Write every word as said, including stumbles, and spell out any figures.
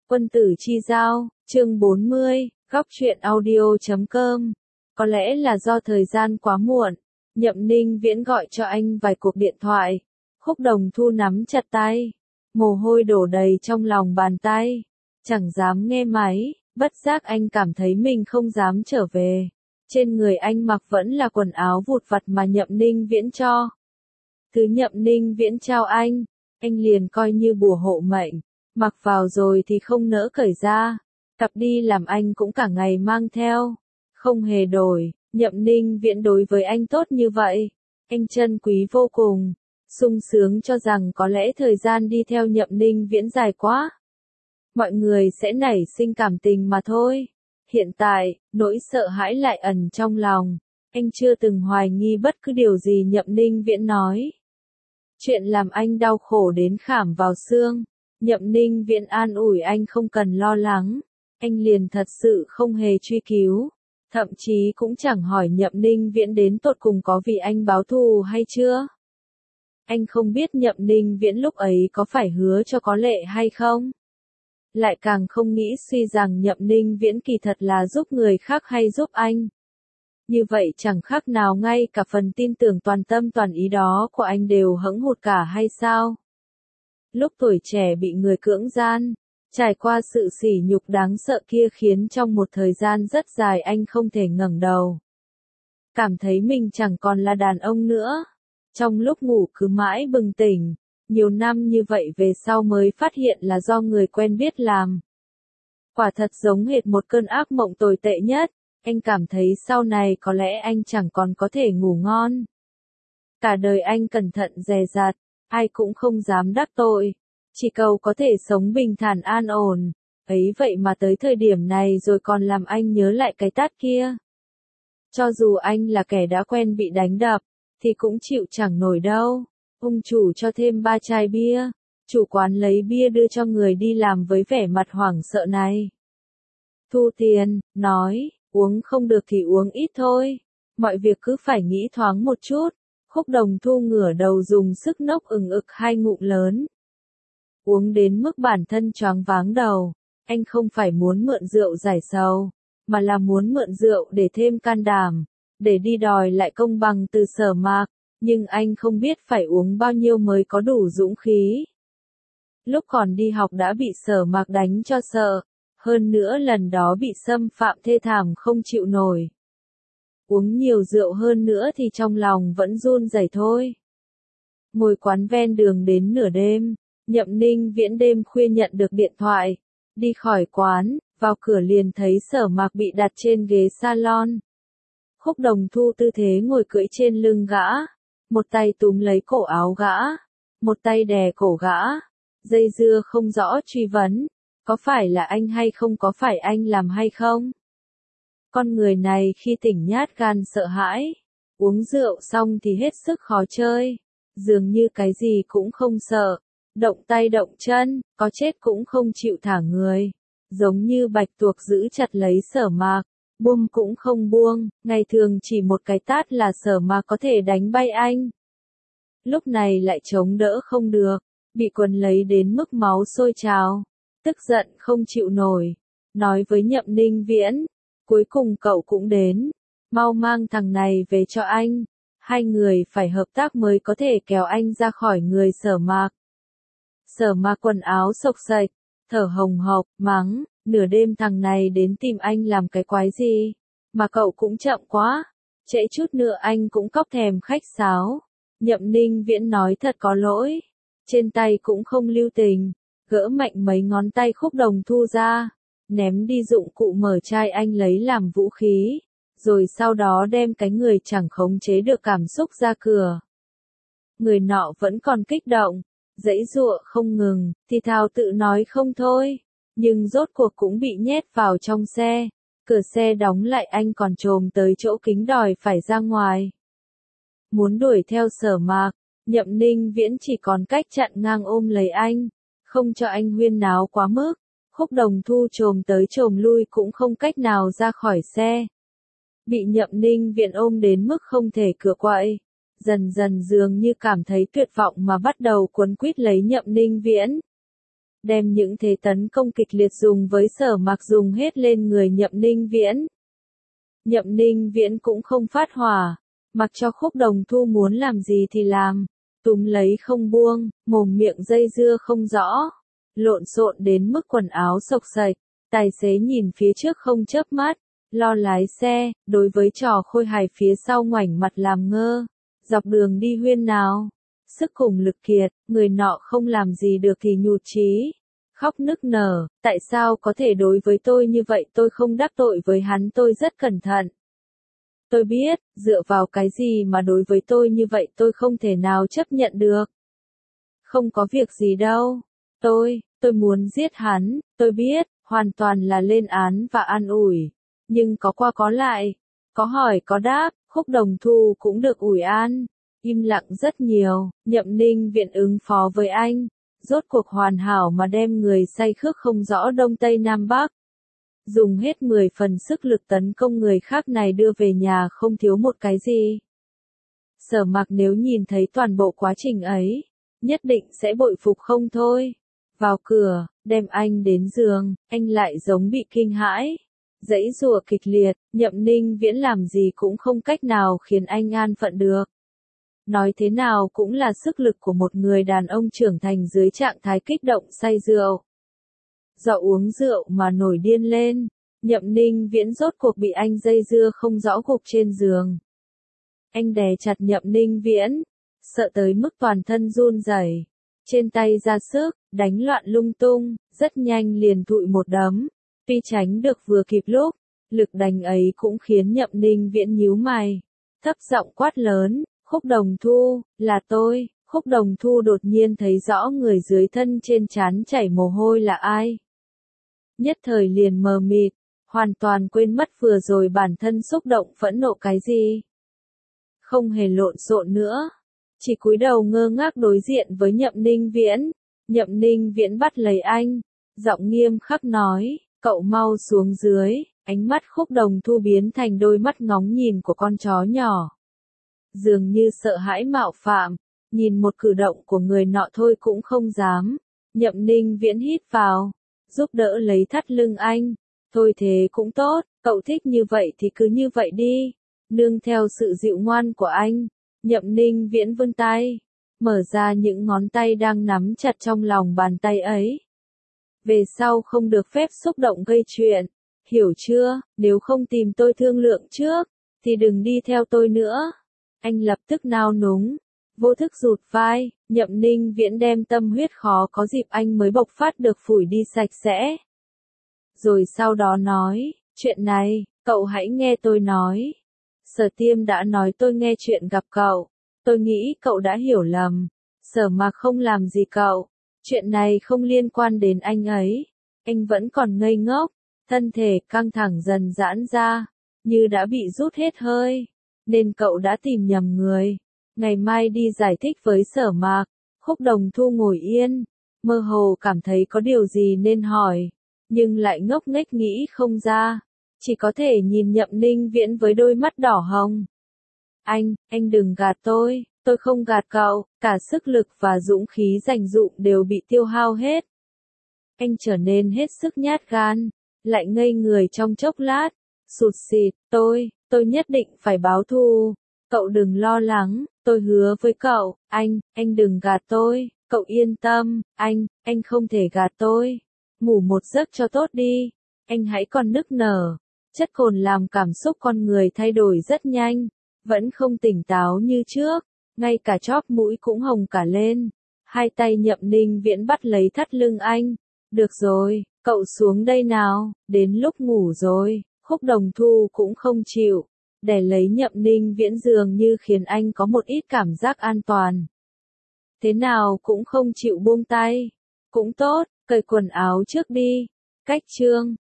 Quân tử chi giao, chương bốn mươi, góc truyện audio chấm com. Có lẽ là do thời gian quá muộn, Nhậm Ninh Viễn gọi cho anh vài cuộc điện thoại. Khúc Đồng Thu nắm chặt tay, mồ hôi đổ đầy trong lòng bàn tay, chẳng dám nghe máy, bất giác anh cảm thấy mình không dám trở về. Trên người anh mặc vẫn là quần áo vụt vặt mà Nhậm Ninh Viễn cho. Thứ Nhậm Ninh Viễn trao anh, anh liền coi như bùa hộ mệnh, mặc vào rồi thì không nỡ cởi ra. Cặp đi làm anh cũng cả ngày mang theo, không hề đổi. Nhậm Ninh Viễn đối với anh tốt như vậy, anh trân quý vô cùng, sung sướng cho rằng có lẽ thời gian đi theo Nhậm Ninh Viễn dài quá, mọi người sẽ nảy sinh cảm tình mà thôi. Hiện tại, nỗi sợ hãi lại ẩn trong lòng, anh chưa từng hoài nghi bất cứ điều gì Nhậm Ninh Viễn nói. Chuyện làm anh đau khổ đến khảm vào xương, Nhậm Ninh Viễn an ủi anh không cần lo lắng, anh liền thật sự không hề truy cứu. Thậm chí cũng chẳng hỏi Nhậm Ninh Viễn đến tột cùng có vì anh báo thù hay chưa. Anh không biết Nhậm Ninh Viễn lúc ấy có phải hứa cho có lệ hay không. Lại càng không nghĩ suy rằng Nhậm Ninh Viễn kỳ thật là giúp người khác hay giúp anh. Như vậy chẳng khác nào ngay cả phần tin tưởng toàn tâm toàn ý đó của anh đều hẫng hụt cả hay sao. Lúc tuổi trẻ bị người cưỡng gian, trải qua sự sỉ nhục đáng sợ kia khiến trong một thời gian rất dài anh không thể ngẩng đầu. Cảm thấy mình chẳng còn là đàn ông nữa. Trong lúc ngủ cứ mãi bừng tỉnh, nhiều năm như vậy về sau mới phát hiện là do người quen biết làm. Quả thật giống hệt một cơn ác mộng tồi tệ nhất, anh cảm thấy sau này có lẽ anh chẳng còn có thể ngủ ngon. Cả đời anh cẩn thận dè dặt, ai cũng không dám đắc tội. Chỉ cầu có thể sống bình thản an ổn, ấy vậy mà tới thời điểm này rồi còn làm anh nhớ lại cái tát kia. Cho dù anh là kẻ đã quen bị đánh đập, thì cũng chịu chẳng nổi đâu. Ông chủ cho thêm ba chai bia, chủ quán lấy bia đưa cho người đi làm với vẻ mặt hoảng sợ này. Thu tiền, nói, uống không được thì uống ít thôi, mọi việc cứ phải nghĩ thoáng một chút. Khúc Đồng Thu ngửa đầu dùng sức nốc ừng ực hai ngụm lớn. Uống đến mức bản thân choáng váng đầu, anh không phải muốn mượn rượu giải sầu, mà là muốn mượn rượu để thêm can đảm, để đi đòi lại công bằng từ Sở Mạc, nhưng anh không biết phải uống bao nhiêu mới có đủ dũng khí. Lúc còn đi học đã bị Sở Mạc đánh cho sợ, hơn nữa lần đó bị xâm phạm thê thảm không chịu nổi. Uống nhiều rượu hơn nữa thì trong lòng vẫn run rẩy thôi. Ngồi quán ven đường đến nửa đêm. Nhậm Ninh Viễn đêm khuya nhận được điện thoại, đi khỏi quán, vào cửa liền thấy Sở Mạc bị đặt trên ghế salon. Khúc Đồng Thu tư thế ngồi cưỡi trên lưng gã, một tay túm lấy cổ áo gã, một tay đè cổ gã, dây dưa không rõ truy vấn, có phải là anh hay không, có phải anh làm hay không? Con người này khi tỉnh nhát gan sợ hãi, uống rượu xong thì hết sức khó chơi, dường như cái gì cũng không sợ. Động tay động chân, có chết cũng không chịu thả người. Giống như bạch tuộc giữ chặt lấy Sở Mạc, buông cũng không buông, ngày thường chỉ một cái tát là Sở Mạc có thể đánh bay anh. Lúc này lại chống đỡ không được, bị quần lấy đến mức máu sôi trào, tức giận không chịu nổi. Nói với Nhậm Ninh Viễn, cuối cùng cậu cũng đến, mau mang thằng này về cho anh. Hai người phải hợp tác mới có thể kéo anh ra khỏi người Sở Mạc. Sở Mạc quần áo xộc xệch, thở hồng hộc, mắng, nửa đêm thằng này đến tìm anh làm cái quái gì, mà cậu cũng chậm quá, trễ chút nữa anh cũng cóc thèm khách sáo. Nhậm Ninh Viễn nói thật có lỗi, trên tay cũng không lưu tình, gỡ mạnh mấy ngón tay Khúc Đồng Thu ra, ném đi dụng cụ mở chai anh lấy làm vũ khí, rồi sau đó đem cái người chẳng khống chế được cảm xúc ra cửa. Người nọ vẫn còn kích động, giãy giụa không ngừng, thì thào tự nói không thôi, nhưng rốt cuộc cũng bị nhét vào trong xe. Cửa xe đóng lại anh còn trồm tới chỗ kính đòi phải ra ngoài. Muốn đuổi theo Sở Mạc, Nhậm Ninh Viễn chỉ còn cách chặn ngang ôm lấy anh, không cho anh huyên náo quá mức. Khúc Đồng Thu trồm tới trồm lui cũng không cách nào ra khỏi xe. Bị Nhậm Ninh Viễn ôm đến mức không thể cựa quậy. Dần dần dường như cảm thấy tuyệt vọng mà bắt đầu cuốn quýt lấy Nhậm Ninh Viễn. đem những thế tấn công kịch liệt dùng với Sở Mạc dùng hết lên người Nhậm Ninh Viễn. Nhậm Ninh Viễn cũng không phát hỏa, mặc cho Khúc Đồng Thu muốn làm gì thì làm, túm lấy không buông, mồm miệng dây dưa không rõ, lộn xộn đến mức quần áo xộc xệch, tài xế nhìn phía trước không chớp mắt, lo lái xe, đối với trò khôi hài phía sau ngoảnh mặt làm ngơ, dọc đường đi huyên nào, sức cùng lực kiệt, người nọ không làm gì được thì nhụt chí, khóc nức nở, tại sao có thể đối với tôi như vậy, tôi không đắc tội với hắn, tôi rất cẩn thận. Tôi biết, dựa vào cái gì mà đối với tôi như vậy, tôi không thể nào chấp nhận được. Không có việc gì đâu. Tôi, tôi muốn giết hắn, tôi biết, hoàn toàn là lên án và an ủi. Nhưng có qua có lại, có hỏi có đáp, Khúc Đồng Thu cũng được ủi an. Im lặng rất nhiều, Nhậm Ninh Viễn ứng phó với anh. Rốt cuộc hoàn hảo mà đem người say khước không rõ Đông Tây Nam Bắc. Dùng hết mười phần sức lực tấn công người khác này đưa về nhà không thiếu một cái gì. Sở Mạc nếu nhìn thấy toàn bộ quá trình ấy, nhất định sẽ bội phục không thôi. Vào cửa, đem anh đến giường, anh lại giống bị kinh hãi. Giãy giụa kịch liệt, Nhậm Ninh Viễn làm gì cũng không cách nào khiến anh an phận được. Nói thế nào cũng là sức lực của một người đàn ông trưởng thành dưới trạng thái kích động say rượu. Do uống rượu mà nổi điên lên, Nhậm Ninh Viễn rốt cuộc bị anh dây dưa không rõ gục trên giường. Anh đè chặt Nhậm Ninh Viễn, sợ tới mức toàn thân run rẩy, trên tay ra sức, đánh loạn lung tung, rất nhanh liền thụi một đấm. Tuy tránh được vừa kịp lúc, lực đánh ấy cũng khiến Nhậm Ninh Viễn nhíu mày, thấp giọng quát lớn, Khúc Đồng Thu, là tôi. Khúc Đồng Thu đột nhiên thấy rõ người dưới thân trên trán chảy mồ hôi là ai. Nhất thời liền mờ mịt, hoàn toàn quên mất vừa rồi bản thân xúc động phẫn nộ cái gì. Không hề lộn xộn nữa, chỉ cúi đầu ngơ ngác đối diện với Nhậm Ninh Viễn. Nhậm Ninh Viễn bắt lấy anh, giọng nghiêm khắc nói, cậu mau xuống dưới. Ánh mắt Khúc Đồng Thu biến thành đôi mắt ngóng nhìn của con chó nhỏ. Dường như sợ hãi mạo phạm, nhìn một cử động của người nọ thôi cũng không dám. Nhậm Ninh Viễn hít vào, giúp đỡ lấy thắt lưng anh. Thôi thế cũng tốt, cậu thích như vậy thì cứ như vậy đi. Nương theo sự dịu ngoan của anh, Nhậm Ninh Viễn vươn tay, mở ra những ngón tay đang nắm chặt trong lòng bàn tay ấy. Về sau không được phép xúc động gây chuyện, hiểu chưa? Nếu không tìm tôi thương lượng trước, thì đừng đi theo tôi nữa. Anh lập tức nao núng, vô thức rụt vai, Nhậm Ninh Viễn đem tâm huyết khó có dịp anh mới bộc phát được phủi đi sạch sẽ. Rồi sau đó nói, chuyện này, cậu hãy nghe tôi nói. Sở Tiêm đã nói tôi nghe chuyện gặp cậu, tôi nghĩ cậu đã hiểu lầm. Sở Mạc không làm gì cậu, chuyện này không liên quan đến anh ấy. Anh vẫn còn ngây ngốc, thân thể căng thẳng dần giãn ra, như đã bị rút hết hơi. Nên cậu đã tìm nhầm người. Ngày mai đi giải thích với Sở Mạc. Khúc Đồng Thu ngồi yên, mơ hồ cảm thấy có điều gì nên hỏi, nhưng lại ngốc nghếch nghĩ không ra, chỉ có thể nhìn Nhậm Ninh Viễn với đôi mắt đỏ hồng. Anh, anh đừng gạt tôi, tôi không gạt cậu, cả sức lực và dũng khí dành dụm đều bị tiêu hao hết. Anh trở nên hết sức nhát gan, lại ngây người trong chốc lát, sụt sịt, tôi, tôi nhất định phải báo thù. Cậu đừng lo lắng, tôi hứa với cậu, anh, anh đừng gạt tôi, cậu yên tâm, anh, anh không thể gạt tôi. Ngủ một giấc cho tốt đi, anh hãy còn nức nở. Chất cồn làm cảm xúc con người thay đổi rất nhanh, vẫn không tỉnh táo như trước, ngay cả chóp mũi cũng hồng cả lên. Hai tay Nhậm Ninh Viễn bắt lấy thắt lưng anh. Được rồi, cậu xuống đây nào, đến lúc ngủ rồi. Khúc Đồng Thu cũng không chịu, để lấy Nhậm Ninh Viễn dường như khiến anh có một ít cảm giác an toàn. Thế nào cũng không chịu buông tay. Cũng tốt, cởi quần áo trước đi. Cách chương